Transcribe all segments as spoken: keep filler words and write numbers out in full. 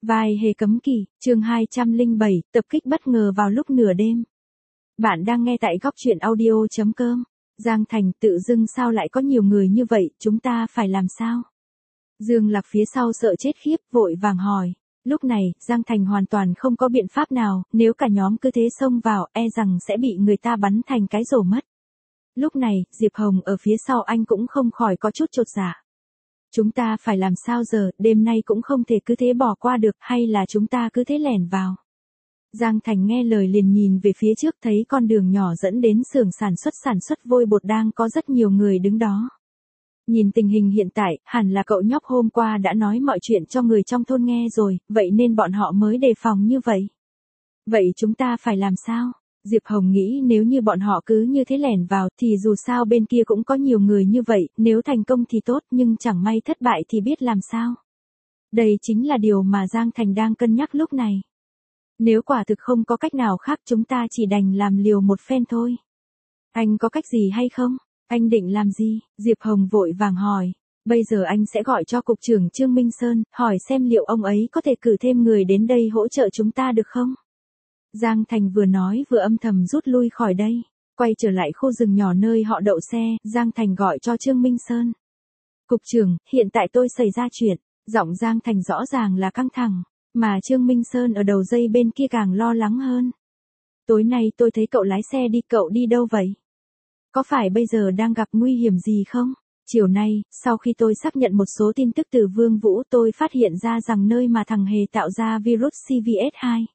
Vai hề cấm kỵ, chương hai trăm lẻ bảy, tập kích bất ngờ vào lúc nửa đêm. Bạn đang nghe tại góc truyện audio chấm com. Giang Thành, tự dưng sao lại có nhiều người như vậy, chúng ta phải làm sao? Dương Lạc phía sau sợ chết khiếp, vội vàng hỏi. Lúc này, Giang Thành hoàn toàn không có biện pháp nào, nếu cả nhóm cứ thế xông vào, e rằng sẽ bị người ta bắn thành cái rổ mất. Lúc này, Diệp Hồng ở phía sau anh cũng không khỏi có chút chột dạ. Chúng ta phải làm sao giờ, đêm nay cũng không thể cứ thế bỏ qua được, hay là chúng ta cứ thế lẻn vào. Giang Thành nghe lời liền nhìn về phía trước, thấy con đường nhỏ dẫn đến xưởng sản xuất sản xuất vôi bột đang có rất nhiều người đứng đó. Nhìn tình hình hiện tại, hẳn là cậu nhóc hôm qua đã nói mọi chuyện cho người trong thôn nghe rồi, vậy nên bọn họ mới đề phòng như vậy. Vậy chúng ta phải làm sao? Diệp Hồng nghĩ nếu như bọn họ cứ như thế lẻn vào thì dù sao bên kia cũng có nhiều người như vậy, nếu thành công thì tốt nhưng chẳng may thất bại thì biết làm sao. Đây chính là điều mà Giang Thành đang cân nhắc lúc này. Nếu quả thực không có cách nào khác chúng ta chỉ đành làm liều một phen thôi. Anh có cách gì hay không? Anh định làm gì? Diệp Hồng vội vàng hỏi. Bây giờ anh sẽ gọi cho cục trưởng Trương Minh Sơn, hỏi xem liệu ông ấy có thể cử thêm người đến đây hỗ trợ chúng ta được không? Giang Thành vừa nói vừa âm thầm rút lui khỏi đây. Quay trở lại khu rừng nhỏ nơi họ đậu xe, Giang Thành gọi cho Trương Minh Sơn. Cục trưởng, hiện tại tôi xảy ra chuyện. Giọng Giang Thành rõ ràng là căng thẳng, mà Trương Minh Sơn ở đầu dây bên kia càng lo lắng hơn. Tối nay tôi thấy cậu lái xe đi, cậu đi đâu vậy? Có phải bây giờ đang gặp nguy hiểm gì không? Chiều nay, sau khi tôi xác nhận một số tin tức từ Vương Vũ, tôi phát hiện ra rằng nơi mà thằng Hề tạo ra virus C V S hai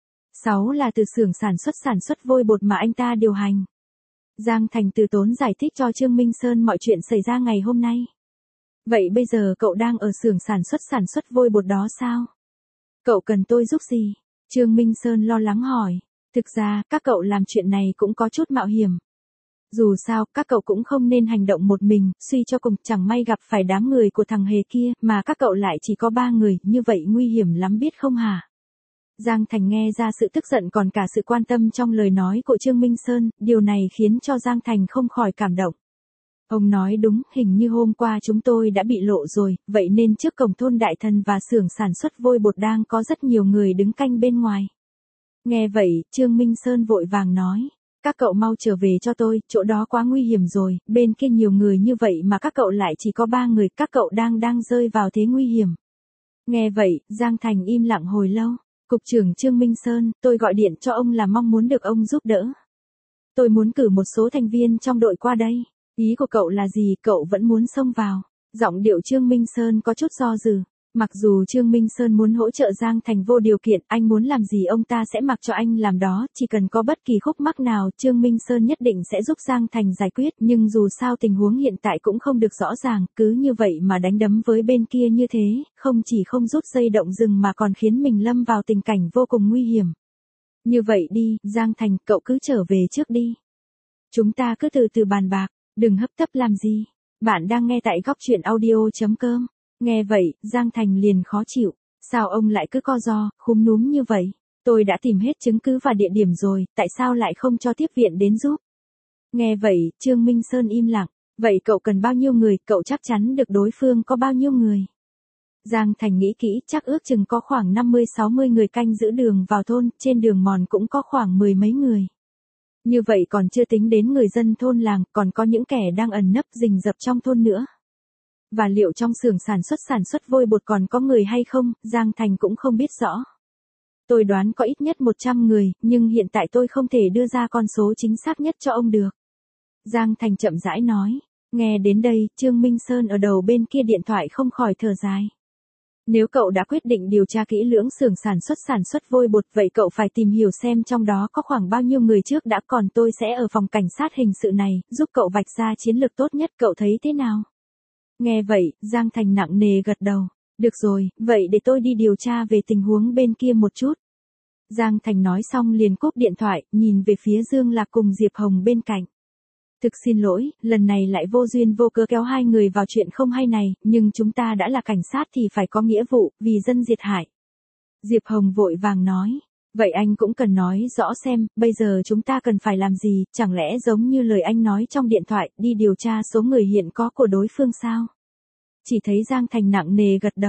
sáu là từ xưởng sản xuất sản xuất vôi bột mà anh ta điều hành. Giang Thành từ tốn giải thích cho Trương Minh Sơn mọi chuyện xảy ra ngày hôm nay. Vậy bây giờ cậu đang ở xưởng sản xuất sản xuất vôi bột đó sao? Cậu cần tôi giúp gì? Trương Minh Sơn lo lắng hỏi. Thực ra, các cậu làm chuyện này cũng có chút mạo hiểm. Dù sao, các cậu cũng không nên hành động một mình, suy cho cùng chẳng may gặp phải đám người của thằng Hề kia, mà các cậu lại chỉ có ba người, như vậy nguy hiểm lắm biết không hả? Giang Thành nghe ra sự tức giận còn cả sự quan tâm trong lời nói của Trương Minh Sơn, điều này khiến cho Giang Thành không khỏi cảm động. Ông nói đúng, hình như hôm qua chúng tôi đã bị lộ rồi, vậy nên trước cổng thôn Đại Thần và xưởng sản xuất vôi bột đang có rất nhiều người đứng canh bên ngoài. Nghe vậy, Trương Minh Sơn vội vàng nói, các cậu mau trở về cho tôi, chỗ đó quá nguy hiểm rồi, bên kia nhiều người như vậy mà các cậu lại chỉ có ba người, các cậu đang đang rơi vào thế nguy hiểm. Nghe vậy, Giang Thành im lặng hồi lâu. Cục trưởng Trương Minh Sơn, tôi gọi điện cho ông là mong muốn được ông giúp đỡ. Tôi muốn cử một số thành viên trong đội qua đây. Ý của cậu là gì, cậu vẫn muốn xông vào? Giọng điệu Trương Minh Sơn có chút do dự. Mặc dù Trương Minh Sơn muốn hỗ trợ Giang Thành vô điều kiện, anh muốn làm gì ông ta sẽ mặc cho anh làm đó, chỉ cần có bất kỳ khúc mắc nào, Trương Minh Sơn nhất định sẽ giúp Giang Thành giải quyết, nhưng dù sao tình huống hiện tại cũng không được rõ ràng, cứ như vậy mà đánh đấm với bên kia như thế, không chỉ không rút dây động rừng mà còn khiến mình lâm vào tình cảnh vô cùng nguy hiểm. Như vậy đi, Giang Thành, cậu cứ trở về trước đi. Chúng ta cứ từ từ bàn bạc, đừng hấp tấp làm gì. Bạn đang nghe tại góc truyện audio chấm com. Nghe vậy, Giang Thành liền khó chịu. Sao ông lại cứ co ro, khúm núm như vậy? Tôi đã tìm hết chứng cứ và địa điểm rồi, tại sao lại không cho tiếp viện đến giúp? Nghe vậy, Trương Minh Sơn im lặng. Vậy cậu cần bao nhiêu người, cậu chắc chắn được đối phương có bao nhiêu người? Giang Thành nghĩ kỹ, chắc ước chừng có khoảng năm mươi sáu mươi người canh giữ đường vào thôn, trên đường mòn cũng có khoảng mười mấy người. Như vậy còn chưa tính đến người dân thôn làng, còn có những kẻ đang ẩn nấp rình rập trong thôn nữa. Và liệu trong xưởng sản xuất sản xuất vôi bột còn có người hay không, Giang Thành cũng không biết rõ. Tôi đoán có ít nhất một trăm người, nhưng hiện tại tôi không thể đưa ra con số chính xác nhất cho ông được. Giang Thành chậm rãi nói. Nghe đến đây, Trương Minh Sơn ở đầu bên kia điện thoại không khỏi thở dài. Nếu cậu đã quyết định điều tra kỹ lưỡng xưởng sản xuất sản xuất vôi bột, vậy cậu phải tìm hiểu xem trong đó có khoảng bao nhiêu người trước đã, còn tôi sẽ ở phòng cảnh sát hình sự này, giúp cậu vạch ra chiến lược tốt nhất, cậu thấy thế nào? Nghe vậy, Giang Thành nặng nề gật đầu. Được rồi, vậy để tôi đi điều tra về tình huống bên kia một chút. Giang Thành nói xong liền cúp điện thoại, nhìn về phía Dương Lạc cùng Diệp Hồng bên cạnh. Thực xin lỗi, lần này lại vô duyên vô cớ kéo hai người vào chuyện không hay này, nhưng chúng ta đã là cảnh sát thì phải có nghĩa vụ, vì dân diệt hại. Diệp Hồng vội vàng nói. Vậy anh cũng cần nói rõ xem, bây giờ chúng ta cần phải làm gì, chẳng lẽ giống như lời anh nói trong điện thoại, đi điều tra số người hiện có của đối phương sao? Chỉ thấy Giang Thành nặng nề gật đầu.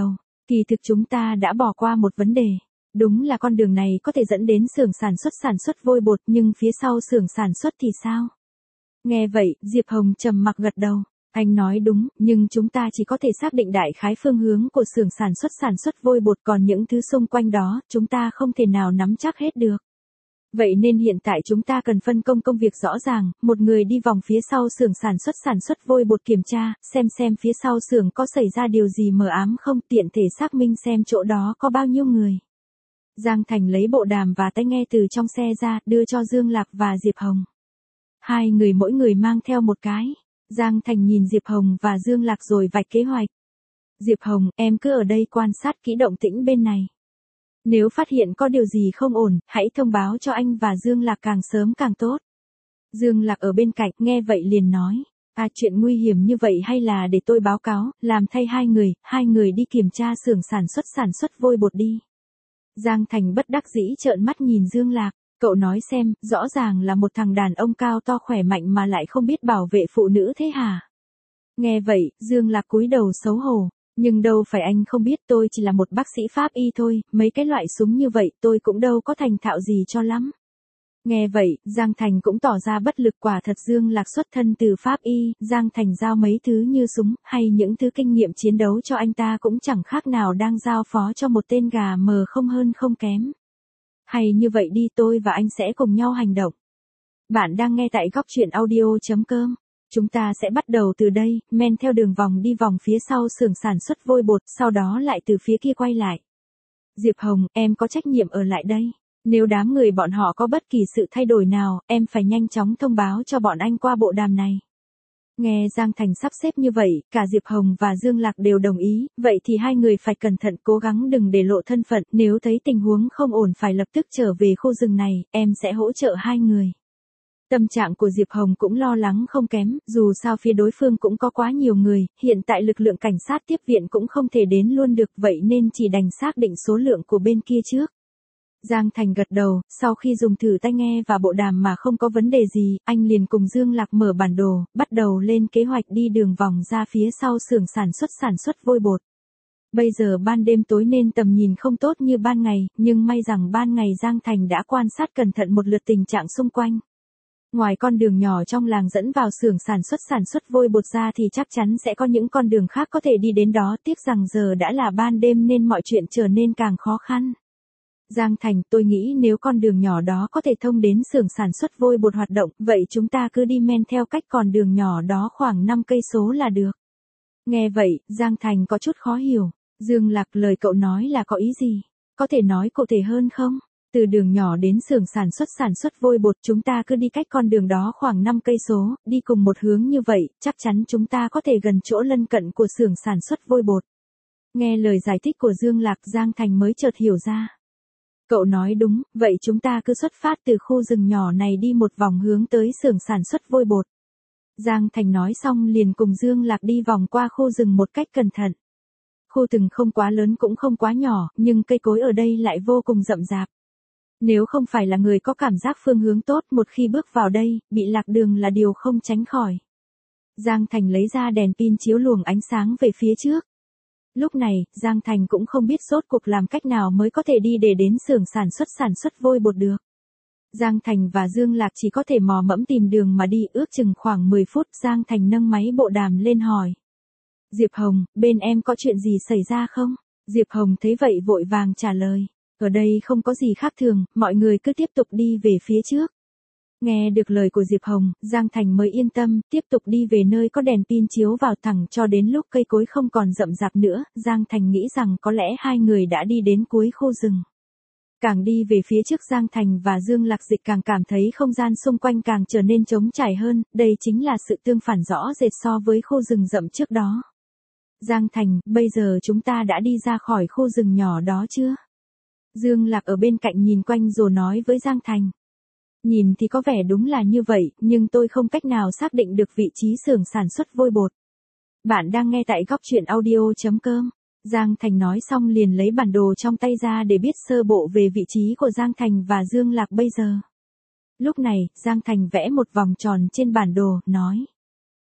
Kỳ thực chúng ta đã bỏ qua một vấn đề. Đúng là con đường này có thể dẫn đến xưởng sản xuất sản xuất vôi bột, nhưng phía sau xưởng sản xuất thì sao? Nghe vậy, Diệp Hồng trầm mặc gật đầu. Anh nói đúng, nhưng chúng ta chỉ có thể xác định đại khái phương hướng của xưởng sản xuất sản xuất vôi bột, còn những thứ xung quanh đó, chúng ta không thể nào nắm chắc hết được. Vậy nên hiện tại chúng ta cần phân công công việc rõ ràng, một người đi vòng phía sau xưởng sản xuất sản xuất vôi bột kiểm tra, xem xem phía sau xưởng có xảy ra điều gì mờ ám không, tiện thể xác minh xem chỗ đó có bao nhiêu người. Giang Thành lấy bộ đàm và tai nghe từ trong xe ra, đưa cho Dương Lạc và Diệp Hồng. Hai người mỗi người mang theo một cái. Giang Thành nhìn Diệp Hồng và Dương Lạc rồi vạch kế hoạch. Diệp Hồng, em cứ ở đây quan sát kỹ động tĩnh bên này. Nếu phát hiện có điều gì không ổn, hãy thông báo cho anh và Dương Lạc càng sớm càng tốt. Dương Lạc ở bên cạnh nghe vậy liền nói. À, chuyện nguy hiểm như vậy hay là để tôi báo cáo, làm thay hai người, hai người đi kiểm tra xưởng sản xuất sản xuất vôi bột đi. Giang Thành bất đắc dĩ trợn mắt nhìn Dương Lạc. Cậu nói xem, rõ ràng là một thằng đàn ông cao to khỏe mạnh mà lại không biết bảo vệ phụ nữ thế hả? Nghe vậy, Dương Lạc cúi đầu xấu hổ. Nhưng đâu phải anh không biết, tôi chỉ là một bác sĩ pháp y thôi, mấy cái loại súng như vậy tôi cũng đâu có thành thạo gì cho lắm. Nghe vậy, Giang Thành cũng tỏ ra bất lực, quả thật Dương Lạc xuất thân từ pháp y, Giang Thành giao mấy thứ như súng, hay những thứ kinh nghiệm chiến đấu cho anh ta cũng chẳng khác nào đang giao phó cho một tên gà mờ không hơn không kém. Hay như vậy đi, tôi và anh sẽ cùng nhau hành động. Bạn đang nghe tại góc truyện audio.com. Chúng ta sẽ bắt đầu từ đây, men theo đường vòng đi vòng phía sau xưởng sản xuất vôi bột, sau đó lại từ phía kia quay lại. Diệp Hồng, em có trách nhiệm ở lại đây. Nếu đám người bọn họ có bất kỳ sự thay đổi nào, em phải nhanh chóng thông báo cho bọn anh qua bộ đàm này. Nghe Giang Thành sắp xếp như vậy, cả Diệp Hồng và Dương Lạc đều đồng ý, vậy thì hai người phải cẩn thận, cố gắng đừng để lộ thân phận, nếu thấy tình huống không ổn phải lập tức trở về khu rừng này, em sẽ hỗ trợ hai người. Tâm trạng của Diệp Hồng cũng lo lắng không kém, dù sao phía đối phương cũng có quá nhiều người, hiện tại lực lượng cảnh sát tiếp viện cũng không thể đến luôn được, vậy nên chỉ đành xác định số lượng của bên kia trước. Giang Thành gật đầu, sau khi dùng thử tai nghe và bộ đàm mà không có vấn đề gì, anh liền cùng Dương Lạc mở bản đồ, bắt đầu lên kế hoạch đi đường vòng ra phía sau xưởng sản xuất sản xuất vôi bột. Bây giờ ban đêm tối nên tầm nhìn không tốt như ban ngày, nhưng may rằng ban ngày Giang Thành đã quan sát cẩn thận một lượt tình trạng xung quanh. Ngoài con đường nhỏ trong làng dẫn vào xưởng sản xuất sản xuất vôi bột ra thì chắc chắn sẽ có những con đường khác có thể đi đến đó, tiếc rằng giờ đã là ban đêm nên mọi chuyện trở nên càng khó khăn. Giang Thành, tôi nghĩ nếu con đường nhỏ đó có thể thông đến xưởng sản xuất vôi bột hoạt động, vậy chúng ta cứ đi men theo cách con đường nhỏ đó khoảng năm cây số là được. Nghe vậy, Giang Thành có chút khó hiểu. Dương Lạc, lời cậu nói là có ý gì? Có thể nói cụ thể hơn không? Từ đường nhỏ đến xưởng sản xuất sản xuất vôi bột chúng ta cứ đi cách con đường đó khoảng năm cây số, đi cùng một hướng như vậy, chắc chắn chúng ta có thể gần chỗ lân cận của xưởng sản xuất vôi bột. Nghe lời giải thích của Dương Lạc, Giang Thành mới chợt hiểu ra. Cậu nói đúng, vậy chúng ta cứ xuất phát từ khu rừng nhỏ này đi một vòng hướng tới xưởng sản xuất vôi bột. Giang Thành nói xong liền cùng Dương Lạc đi vòng qua khu rừng một cách cẩn thận. Khu rừng không quá lớn cũng không quá nhỏ, nhưng cây cối ở đây lại vô cùng rậm rạp. Nếu không phải là người có cảm giác phương hướng tốt, một khi bước vào đây, bị lạc đường là điều không tránh khỏi. Giang Thành lấy ra đèn pin chiếu luồng ánh sáng về phía trước. Lúc này, Giang Thành cũng không biết rốt cuộc làm cách nào mới có thể đi để đến xưởng sản xuất sản xuất vôi bột được. Giang Thành và Dương Lạc chỉ có thể mò mẫm tìm đường mà đi, ước chừng khoảng mười phút, Giang Thành nâng máy bộ đàm lên hỏi. Diệp Hồng, bên em có chuyện gì xảy ra không? Diệp Hồng thấy vậy vội vàng trả lời. Ở đây không có gì khác thường, mọi người cứ tiếp tục đi về phía trước. Nghe được lời của Diệp Hồng, Giang Thành mới yên tâm, tiếp tục đi về nơi có đèn pin chiếu vào thẳng cho đến lúc cây cối không còn rậm rạp nữa, Giang Thành nghĩ rằng có lẽ hai người đã đi đến cuối khu rừng. Càng đi về phía trước Giang Thành và Dương Lạc Dịch càng cảm thấy không gian xung quanh càng trở nên trống trải hơn, đây chính là sự tương phản rõ rệt so với khu rừng rậm trước đó. Giang Thành, bây giờ chúng ta đã đi ra khỏi khu rừng nhỏ đó chưa? Dương Lạc ở bên cạnh nhìn quanh rồi nói với Giang Thành. Nhìn thì có vẻ đúng là như vậy, nhưng tôi không cách nào xác định được vị trí xưởng sản xuất vôi bột. Bạn đang nghe tại góc truyện audio.com. Giang Thành nói xong liền lấy bản đồ trong tay ra để biết sơ bộ về vị trí của Giang Thành và Dương Lạc bây giờ. Lúc này, Giang Thành vẽ một vòng tròn trên bản đồ, nói.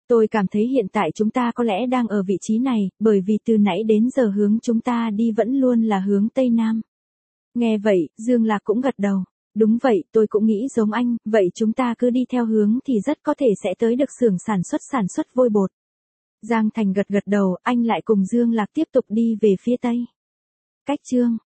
Tôi cảm thấy hiện tại chúng ta có lẽ đang ở vị trí này, bởi vì từ nãy đến giờ hướng chúng ta đi vẫn luôn là hướng Tây Nam. Nghe vậy, Dương Lạc cũng gật đầu. Đúng vậy, tôi cũng nghĩ giống anh, vậy chúng ta cứ đi theo hướng thì rất có thể sẽ tới được xưởng sản xuất sản xuất vôi bột. Giang Thành gật gật đầu, anh lại cùng Dương Lạc tiếp tục đi về phía Tây. Cách chương